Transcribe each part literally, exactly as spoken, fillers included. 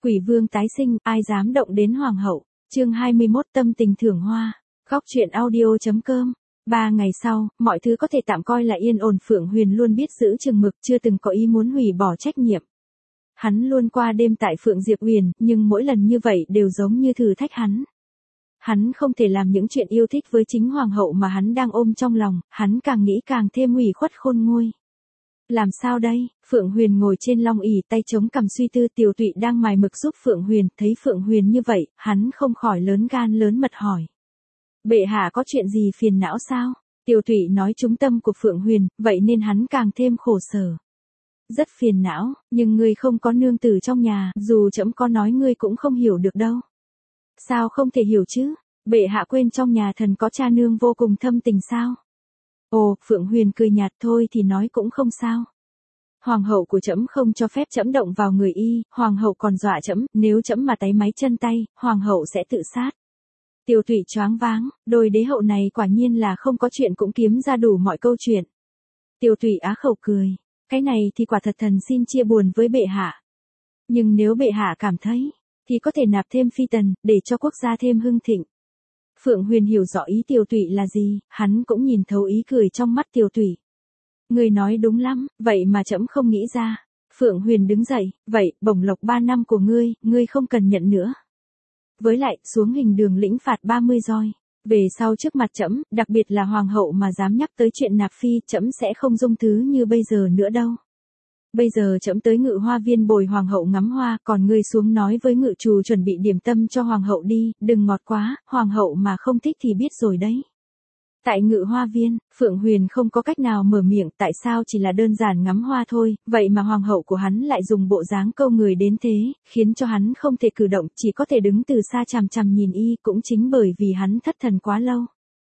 Quỷ vương tái sinh, ai dám động đến hoàng hậu. Chương hai mươi mốt tâm tình thưởng hoa. Góc truyện audio chấm com. Ba ngày sau, mọi thứ có thể tạm coi là yên ổn. Phượng Huyền luôn biết giữ chừng mực, chưa từng có ý muốn hủy bỏ trách nhiệm. Hắn luôn qua đêm tại Phượng Diệp Huyền, nhưng mỗi lần như vậy đều giống như thử thách hắn. Hắn không thể làm những chuyện yêu thích với chính hoàng hậu mà hắn đang ôm trong lòng, hắn càng nghĩ càng thêm ủy khuất khôn nguôi. Làm sao đây? Phượng Huyền ngồi trên long ỷ, tay chống cằm suy tư. Tiểu Tụy đang mài mực giúp Phượng Huyền, thấy Phượng Huyền như vậy, hắn không khỏi lớn gan lớn mật hỏi. Bệ hạ có chuyện gì phiền não sao? Tiểu Tụy nói trúng tâm của Phượng Huyền, vậy nên hắn càng thêm khổ sở. Rất phiền não, nhưng ngươi không có nương tử trong nhà, dù trẫm có nói ngươi cũng không hiểu được đâu. Sao không thể hiểu chứ? Bệ hạ quên trong nhà thần có cha nương vô cùng thâm tình sao? Ồ, Phượng Huyền cười nhạt, thôi thì nói cũng không sao. Hoàng hậu của trẫm không cho phép trẫm động vào người y, hoàng hậu còn dọa trẫm, nếu trẫm mà táy máy chân tay, hoàng hậu sẽ tự sát. Tiểu Tụy choáng váng, đôi đế hậu này quả nhiên là không có chuyện cũng kiếm ra đủ mọi câu chuyện. Tiểu Tụy á khẩu cười, cái này thì quả thật thần xin chia buồn với bệ hạ. Nhưng nếu bệ hạ cảm thấy, thì có thể nạp thêm phi tần, để cho quốc gia thêm hưng thịnh. Phượng Huyền hiểu rõ ý Tiểu Tụy là gì, hắn cũng nhìn thấu ý cười trong mắt Tiểu Tụy. Ngươi nói đúng lắm, vậy mà trẫm không nghĩ ra. Phượng Huyền đứng dậy, vậy, bổng lộc ba năm của ngươi, ngươi không cần nhận nữa. Với lại, xuống hình đường lĩnh phạt ba mươi roi. Về sau trước mặt trẫm, đặc biệt là hoàng hậu mà dám nhắc tới chuyện nạp phi, trẫm sẽ không dung thứ như bây giờ nữa đâu. Bây giờ trẫm tới Ngự Hoa Viên bồi hoàng hậu ngắm hoa, còn ngươi xuống nói với ngự trù chuẩn bị điểm tâm cho hoàng hậu đi, đừng ngọt quá, hoàng hậu mà không thích thì biết rồi đấy. Tại Ngự Hoa Viên, Phượng Huyền không có cách nào mở miệng, tại sao chỉ là đơn giản ngắm hoa thôi, vậy mà hoàng hậu của hắn lại dùng bộ dáng câu người đến thế, khiến cho hắn không thể cử động, chỉ có thể đứng từ xa chằm chằm nhìn y, cũng chính bởi vì hắn thất thần quá lâu.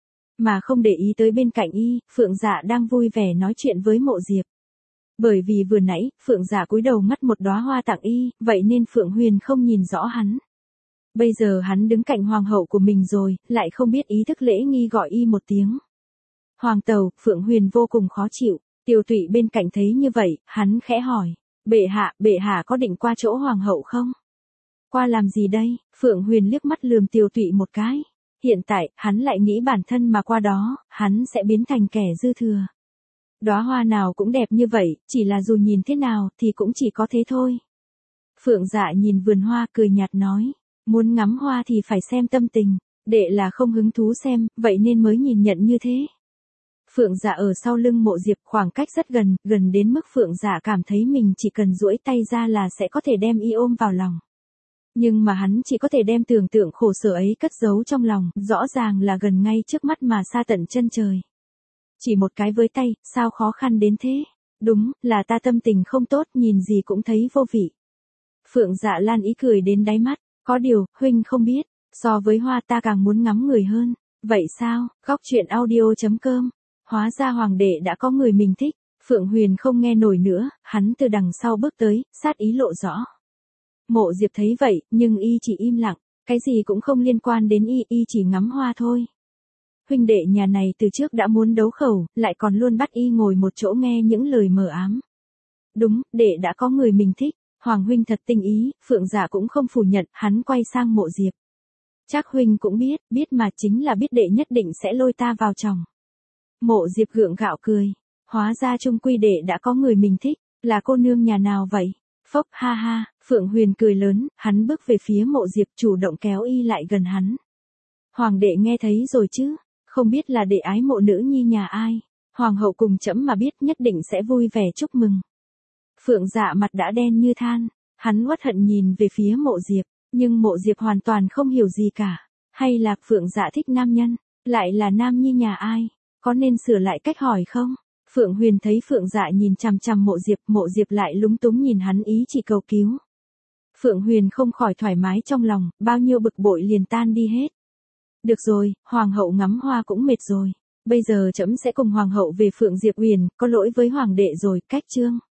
Mà không để ý tới bên cạnh y, Phượng Dạ đang vui vẻ nói chuyện với Mộ Diệp. Bởi vì vừa nãy, Phượng Dạ cúi đầu ngắt một đóa hoa tặng y, vậy nên Phượng Huyền không nhìn rõ hắn. Bây giờ hắn đứng cạnh hoàng hậu của mình rồi, lại không biết ý thức lễ nghi gọi y một tiếng. Hoàng tẩu, Phượng Huyền vô cùng khó chịu. Tiểu Tụy bên cạnh thấy như vậy, hắn khẽ hỏi. Bệ hạ, bệ hạ có định qua chỗ hoàng hậu không? Qua làm gì đây? Phượng Huyền liếc mắt lườm Tiểu Tụy một cái. Hiện tại, hắn lại nghĩ bản thân mà qua đó, hắn sẽ biến thành kẻ dư thừa. Đóa hoa nào cũng đẹp như vậy, chỉ là dù nhìn thế nào thì cũng chỉ có thế thôi. Phượng Dạ nhìn vườn hoa cười nhạt nói. Muốn ngắm hoa thì phải xem tâm tình, đệ là không hứng thú xem, vậy nên mới nhìn nhận như thế. Phượng Dạ ở sau lưng Mộ Diệp, khoảng cách rất gần, gần đến mức Phượng Dạ cảm thấy mình chỉ cần duỗi tay ra là sẽ có thể đem y ôm vào lòng. Nhưng mà hắn chỉ có thể đem tưởng tượng khổ sở ấy cất giấu trong lòng, rõ ràng là gần ngay trước mắt mà xa tận chân trời. Chỉ một cái với tay, sao khó khăn đến thế? Đúng, là ta tâm tình không tốt, nhìn gì cũng thấy vô vị. Phượng Dạ lan ý cười đến đáy mắt. Có điều, huynh không biết, so với hoa ta càng muốn ngắm người hơn. Vậy sao? Góc truyện audio chấm com. Hóa ra hoàng đệ đã có người mình thích. Phượng Huyền không nghe nổi nữa, hắn từ đằng sau bước tới, sát ý lộ rõ. Mộ Diệp thấy vậy, nhưng y chỉ im lặng, cái gì cũng không liên quan đến y, y chỉ ngắm hoa thôi. Huynh đệ nhà này từ trước đã muốn đấu khẩu, lại còn luôn bắt y ngồi một chỗ nghe những lời mờ ám. Đúng, đệ đã có người mình thích. Hoàng huynh thật tinh ý, Phượng Dạ cũng không phủ nhận, hắn quay sang Mộ Diệp. Chắc huynh cũng biết, biết mà chính là biết đệ nhất định sẽ lôi ta vào chồng. Mộ Diệp gượng gạo cười, hóa ra chung quy đệ đã có người mình thích, là cô nương nhà nào vậy? Phốc ha ha, Phượng Huyền cười lớn, hắn bước về phía Mộ Diệp chủ động kéo y lại gần hắn. Hoàng đệ nghe thấy rồi chứ, không biết là đệ ái mộ nữ nhi nhà ai, hoàng hậu cùng trẫm mà biết nhất định sẽ vui vẻ chúc mừng. Phượng Dạ mặt đã đen như than, hắn uất hận nhìn về phía Mộ Diệp, nhưng Mộ Diệp hoàn toàn không hiểu gì cả. Hay là Phượng Dạ thích nam nhân, lại là nam nhi nhà ai, có nên sửa lại cách hỏi không? Phượng Huyền thấy Phượng Dạ nhìn chằm chằm Mộ Diệp, Mộ Diệp lại lúng túng nhìn hắn ý chỉ cầu cứu. Phượng Huyền không khỏi thoải mái trong lòng, bao nhiêu bực bội liền tan đi hết. Được rồi, hoàng hậu ngắm hoa cũng mệt rồi, bây giờ trẫm sẽ cùng hoàng hậu về Phượng Diệp Huyền, có lỗi với hoàng đệ rồi, cách chương.